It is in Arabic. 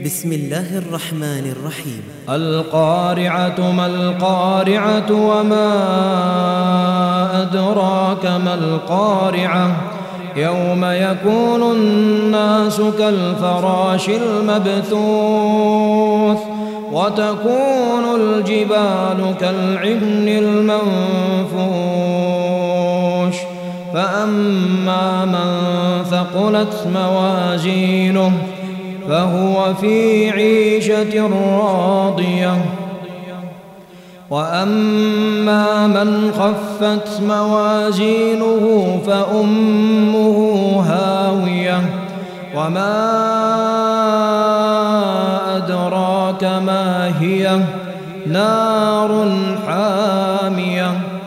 بسم الله الرحمن الرحيم. القارعة ما القارعة وما أدراك ما القارعة يوم يكون الناس كالفراش المبثوث وتكون الجبال كالعهن المنفوش فأما من ثقلت موازينه فهو في عيشة راضية وأما من خفت موازينه فأمه هاوية وما أدراك ما هي نار